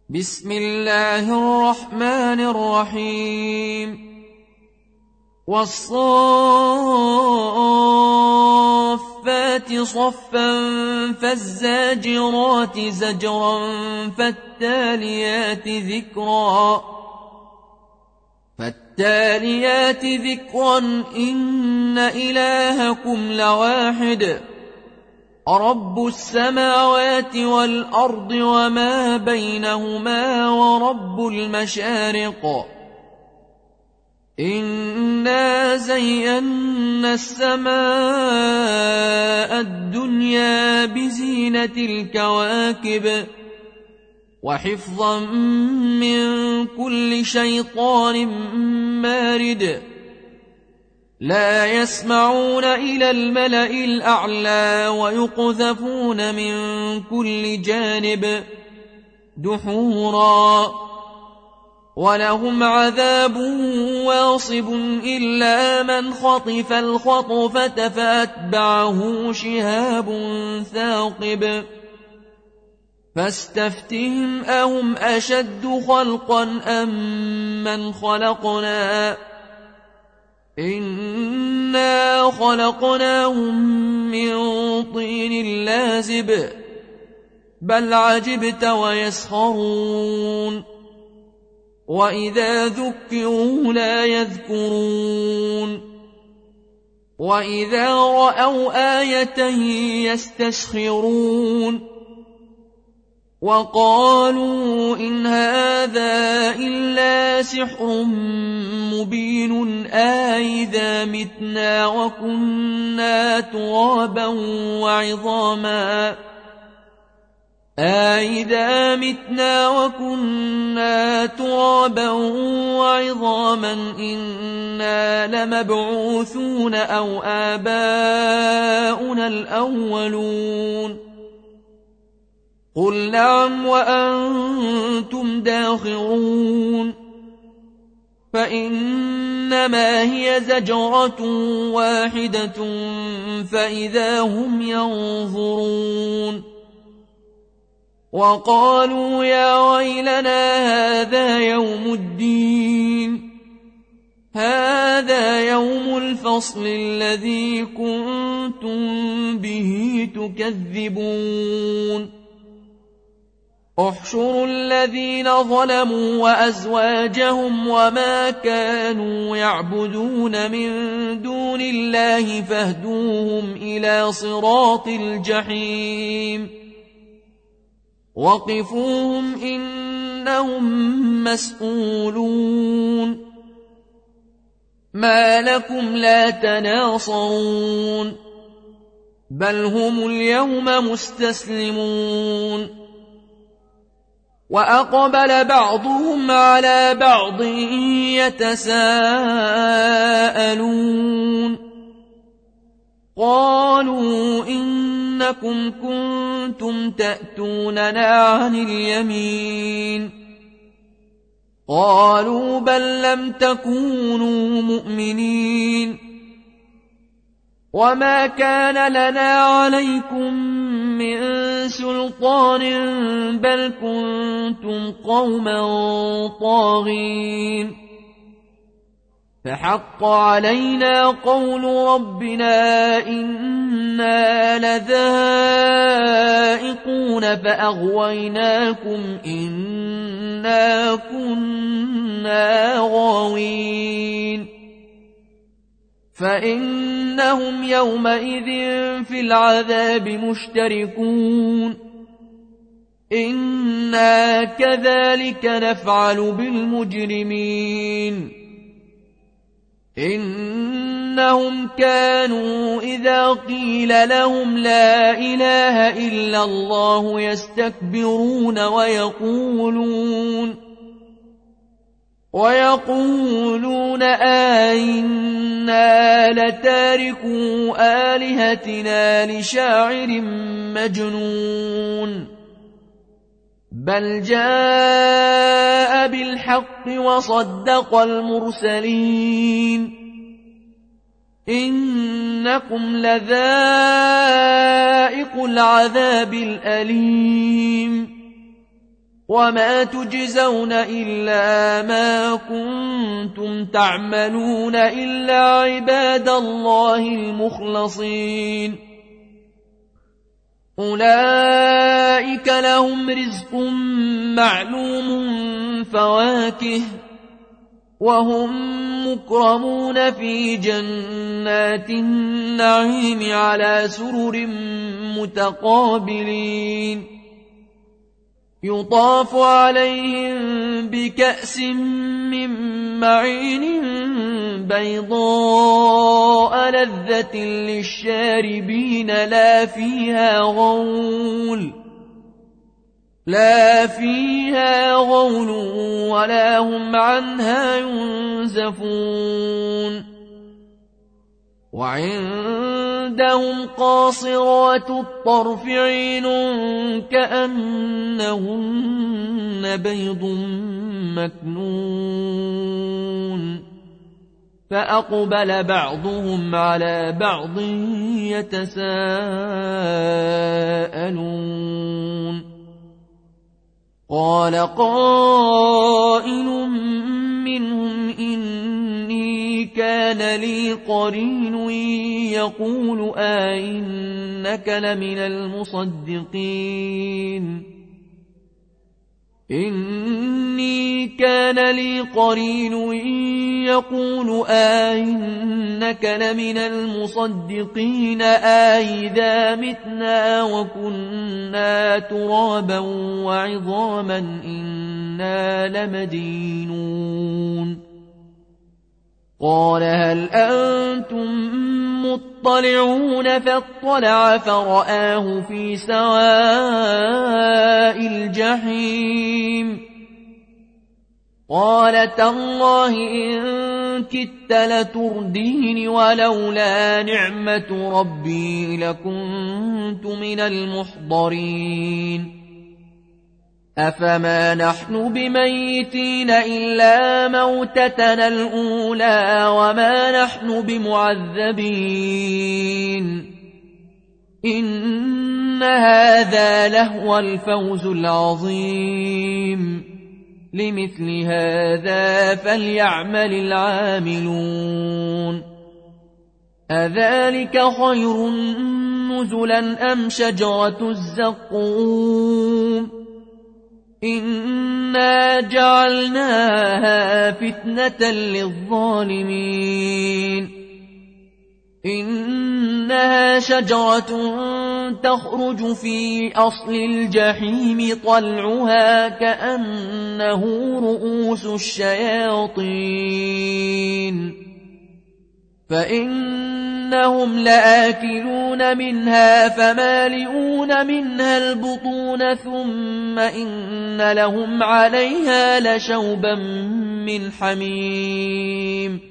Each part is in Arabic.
بسم الله الرحمن الرحيم والصافات صفا فالزاجرات زجرا فالتاليات ذكرا إن إلهكم لواحد رب السماوات والأرض وما بينهما ورب المشارق إنا زينا السماء الدنيا بزينة الكواكب وحفظا من كل شيطان مارد لا يسمعون إلى الملأ الأعلى ويقذفون من كل جانب دحورا ولهم عذاب واصب إلا من خطف الخطفة فأتبعه شهاب ثاقب فاستفتهم أهم أشد خلقا أم من خلقنا إنا خلقناهم من طين لازب بل عجبت ويسخرون وإذا ذكروا لا يذكرون وإذا رأوا آية يستسخرون وقالوا إن هذا إلا سحر مبين أإذا متنا وكنا ترابا وعظاما إنا لمبعوثون أو آباؤنا الأولون قل نعم وأنتم داخرون فإنما هي زجرة واحدة فإذا هم ينظرون وقالوا يا ويلنا هذا يوم الفصل الذي كنتم به تكذبون احشروا الذين ظلموا وأزواجهم وما كانوا يعبدون من دون الله فاهدوهم إلى صراط الجحيم وقفوهم إنهم مسؤولون ما لكم لا تناصرون بل هم اليوم مستسلمون وأقبل بعضهم على بعض يتساءلون قالوا إنكم كنتم تأتوننا عن اليمين قالوا بل لم تكونوا مؤمنين وما كان لنا عليكم من سلطان بل كنتم قوما طاغين فحق علينا قول ربنا إنا لذائقون فأغويناكم إنا كنا غاوين فإنهم يومئذ في العذاب مشتركون إنا كذلك نفعل بالمجرمين إنهم كانوا إذا قيل لهم لا إله إلا الله يستكبرون ويقولون أئنا لتاركو آلهتنا لشاعر مجنون بل جاء بالحق وصدق المرسلين إنكم لذائق العذاب الأليم وما تجزون إلا ما كنتم تعملون إلا عباد الله المخلصين أولئك لهم رزق معلوم فواكه وهم مكرمون في جنات النعيم على سرر متقابلين يطاف عليهم بكأس من معين بيضاء لذة للشاربين لا فيها غول ولا هم عنها ينزفون وعندهم قاصرات الطرف عين كأنهن بيض مكنون فأقبل بعضهم على بعض يتساءلون قال قائل منهم إني كان لي قرين يقول أئنك لمن المصدقين أئذا متنا وكنا ترابا وعظاما إنا لمدينون قال هل أنتم مطلعون فاطلع فرآه في سواء الجحيم قال تالله إن كدت لتردين ولولا نعمة ربي لكنت من المحضرين أفما نحن بميتين إلا موتتنا الأولى وما نحن بمعذبين إن هذا لهو الفوز العظيم لمثل هذا فليعمل العاملون أذلك خير نزلا أم شجرة الزقوم إنا جعلناها فتنة للظالمين إنها شجرة تخرج في أصل الجحيم طلعها كأنه رؤوس الشياطين فإنهم لآكلون منها فمالئون منها البطون ثم إن لهم عليها لشوبا من حميم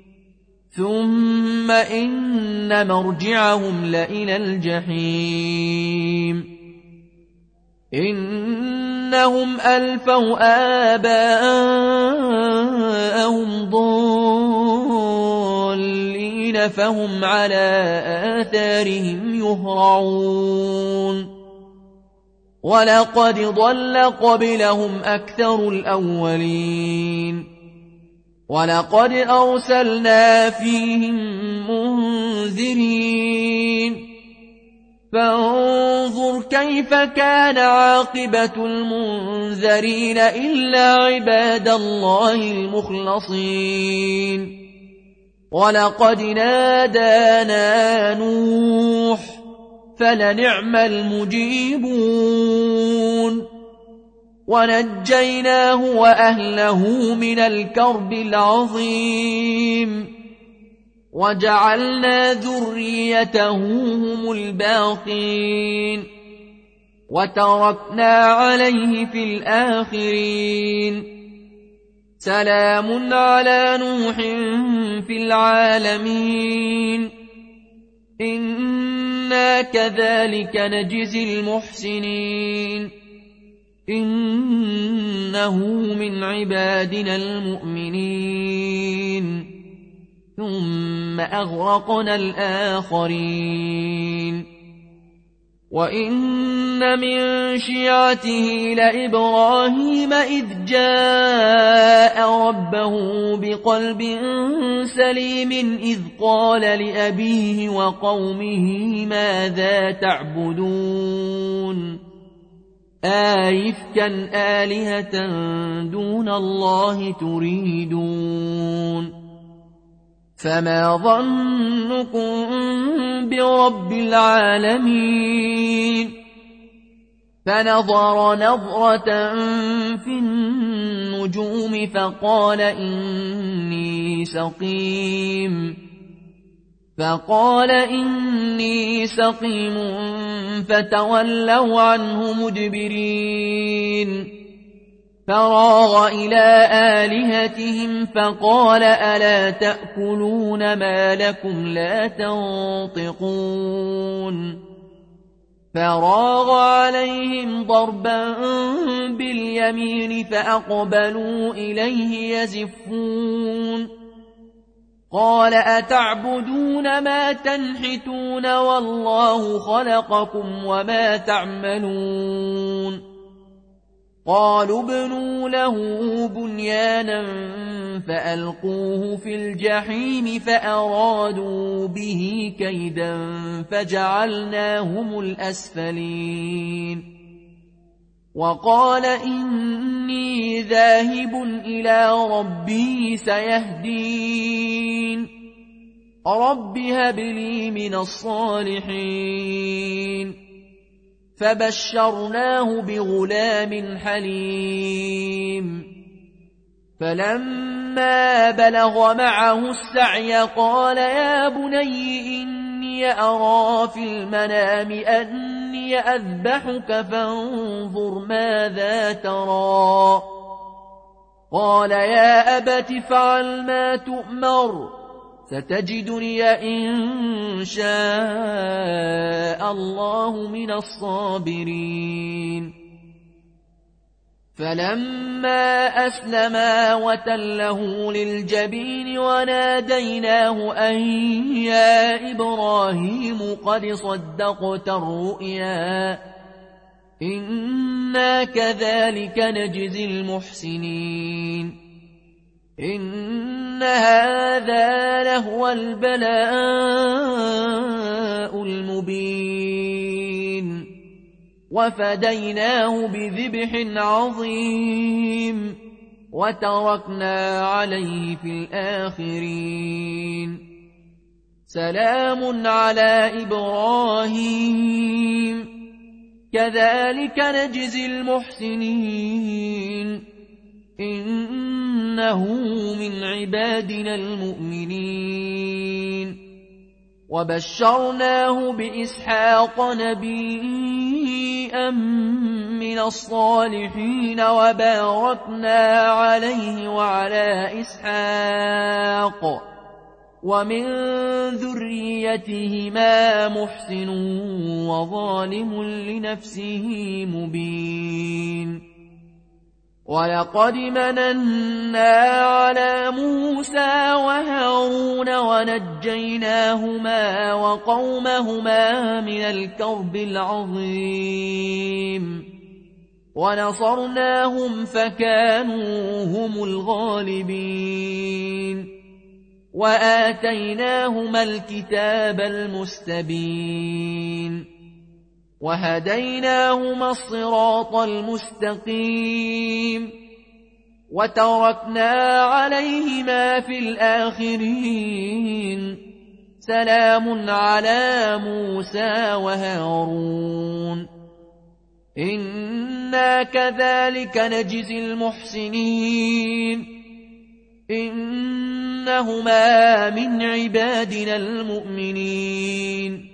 ثم إن مرجعهم لإلى الجحيم إنهم ألفوا آباءهم ضالين فهم على آثارهم يهرعون ولقد ضل قبلهم أكثر الأولين ولقد أرسلنا فيهم منذرين فانظر كيف كان عاقبة المنذرين إلا عباد الله المخلصين ولقد نادانا نوح فلنعم المجيبون ونجيناه وأهله من الكرب العظيم وجعلنا ذريته هم الباقين وتركنا عليه في الآخرين سلام على نوح في العالمين إنا كذلك نجزي المحسنين إنه من عبادنا المؤمنين ثم أغرقنا الآخرين وإن من شيعته لإبراهيم إذ جاء ربه بقلب سليم إذ قال لأبيه وقومه ماذا تعبدون آئفكا آلهة دون الله تريدون فما ظنكم برب العالمين فنظر نظرة في النجوم فقال إني سقيم فتولوا عنه مدبرين فراغ إلى آلهتهم فقال ألا تأكلون ما لكم لا تنطقون فراغ عليهم ضربا باليمين فأقبلوا إليه يزفون قال أتعبدون ما تنحتون والله خلقكم وما تعملون قالوا ابنوا له بنيانا فألقوه في الجحيم فأرادوا به كيدا فجعلناهم الأسفلين وقال إني ذاهب إلى ربي سيهدين رب هب لي من الصالحين فبشرناه بغلام حليم فلما بلغ معه السعي قال يا بني إني أرى في المنام أني أذبحك فانظر ماذا ترى قال يا أبت افعل ما تؤمر ستجدني إن شاء الله من الصابرين فلما أسلما وتله للجبين وناديناه أن يا إبراهيم قد صدقت الرؤيا إنا كذلك نجزي المحسنين إن هذا لهو البلاء المبين وفديناه بذبح عظيم وتركنا عليه في الآخرين سلام على إبراهيم كذلك نجزي المحسنين إنه من عبادنا المؤمنين وبشرناه بإسحاق نبيا من الصالحين وباركنا عليه وعلى إسحاق ومن ذريتهما محسن وظالم لنفسه مبين ولقد مننا على موسى وهارون ونجيناهما وقومهما من الكرب العظيم ونصرناهم فكانوا هم الغالبين وآتيناهما الكتاب المستبين وهديناهما الصراط المستقيم وتركنا عليهما في الآخرين سلام على موسى وهارون إنا كذلك نجزي المحسنين إنهما من عبادنا المؤمنين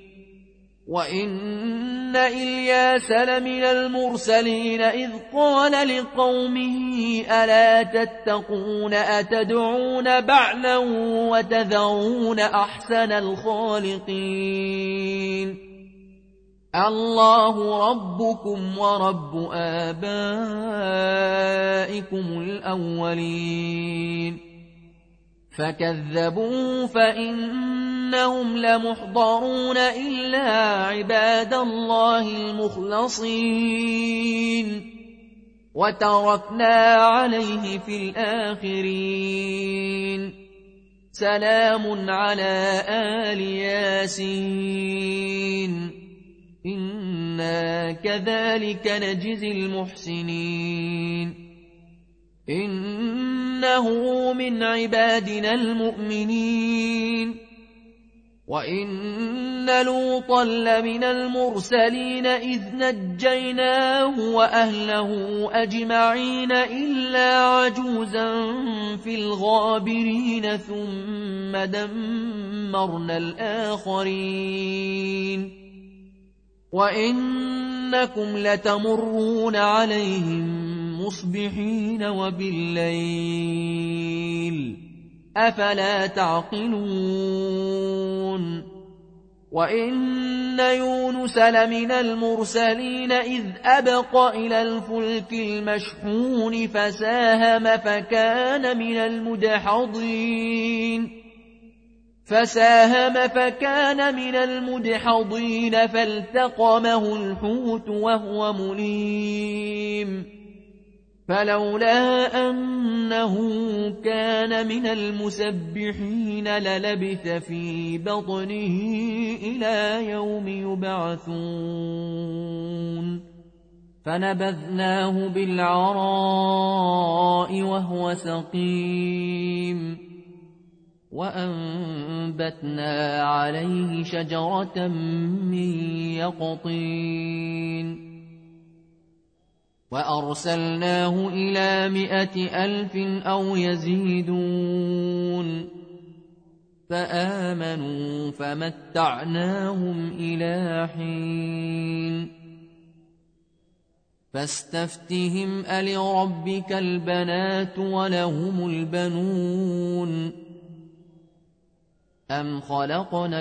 وإن إلياس لمن المرسلين إذ قال لقومه ألا تتقون أتدعون بعلا وتذرون أحسن الخالقين الله ربكم ورب آبائكم الأولين فكذبوا فإن إنهم لمحضرون إلا عباد الله المخلصين وتركنا عليه في الآخرين سلام على آل ياسين إنا كذلك نجزي المحسنين إنه من عبادنا المؤمنين وإن لوطا لمن المرسلين إذ نجيناه وأهله أجمعين إلا عجوزا في الغابرين ثم دمرنا الآخرين وإنكم لتمرون عليهم مصبحين وبالليل أفلا تعقلون وإن يونس لمن المرسلين إذ أبق إلى الفلك المشحون فساهم فكان من المدحضين فالتقمه الحوت وهو مليم فلولا أنه كان من المسبحين للبث في بطنه إلى يوم يبعثون فنبذناه بالعراء وهو سقيم وأنبتنا عليه شجرة من يقطين وأرسلناه إلى 100,000 أو يزيدون فآمنوا فمتعناهم إلى حين فاستفتهم ألربك البنات ولهم البنون أم خلقنا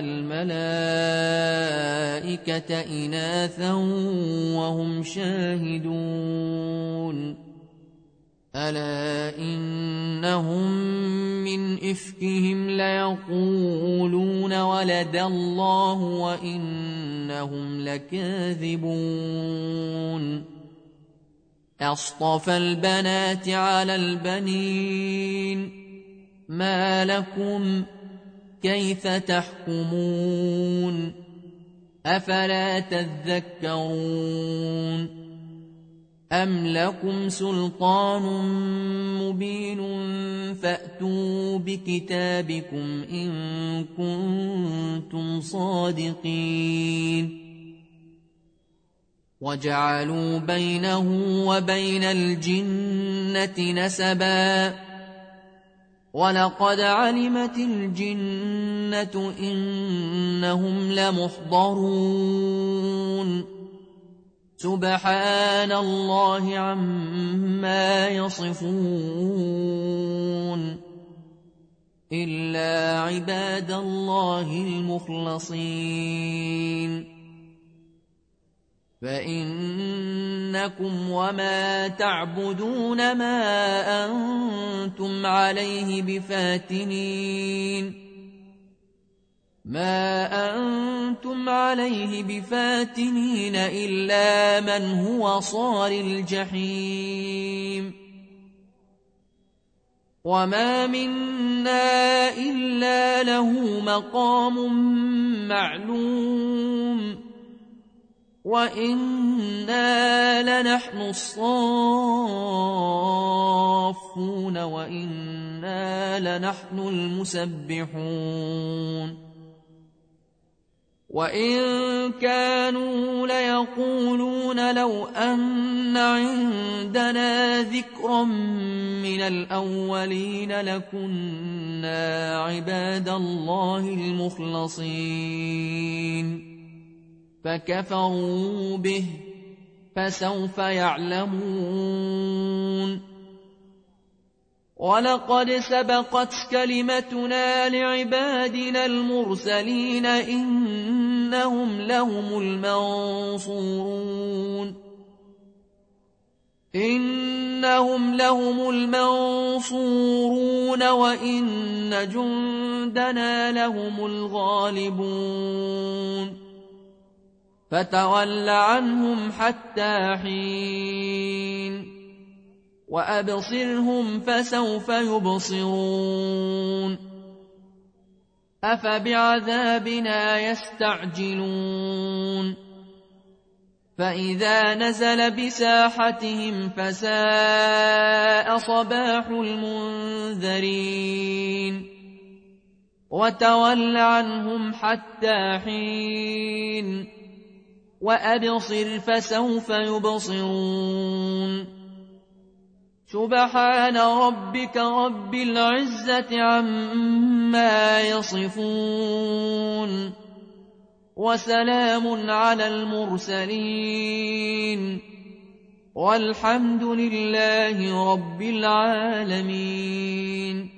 الملائكة إناثا وهم شاهدون ألا إنهم من إفكهم ليقولون ولد الله وإنهم لكاذبون أصطفى البنات على البنين ما لكم كيف تحكمون أفلا تذكرون أم لكم سلطان مبين فأتوا بكتابكم إن كنتم صادقين وجعلوا بينه وبين الجنة نسبا ولقد علمت الجنة إنهم لمحضرون سبحان الله عما يصفون إلا عباد الله المخلصين فإنكم وما تعبدون ما أنتم عليه بفاتنين إلا من هو صال الجحيم وما منا إلا له مقام معلوم وإنا لنحن الصافون وإنا لنحن المسبحون وإن كانوا ليقولون لو أن عندنا ذكرا من الأولين لكنا عباد الله المخلصين فكفروا به فسوف يعلمون ولقد سبقت كلمتنا لعبادنا المرسلين إنهم لهم المنصورون إنهم لهم المنصورون وإن جندنا لهم الغالبون فتول عنهم حتى حين وأبصرهم فسوف يبصرون أفبعذابنا يستعجلون فإذا نزل بساحتهم فساء صباح المنذرين وتول عنهم حتى حين وأبصر فسوف يبصرون سبحان ربك رب العزة عما يصفون وسلام على المرسلين والحمد لله رب العالمين.